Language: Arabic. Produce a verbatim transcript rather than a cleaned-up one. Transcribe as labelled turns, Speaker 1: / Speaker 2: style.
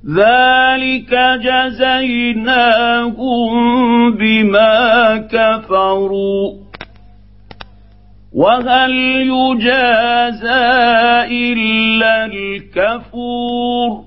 Speaker 1: ذلك جزيناهم بما كفروا وهل يجازى إلا الكفور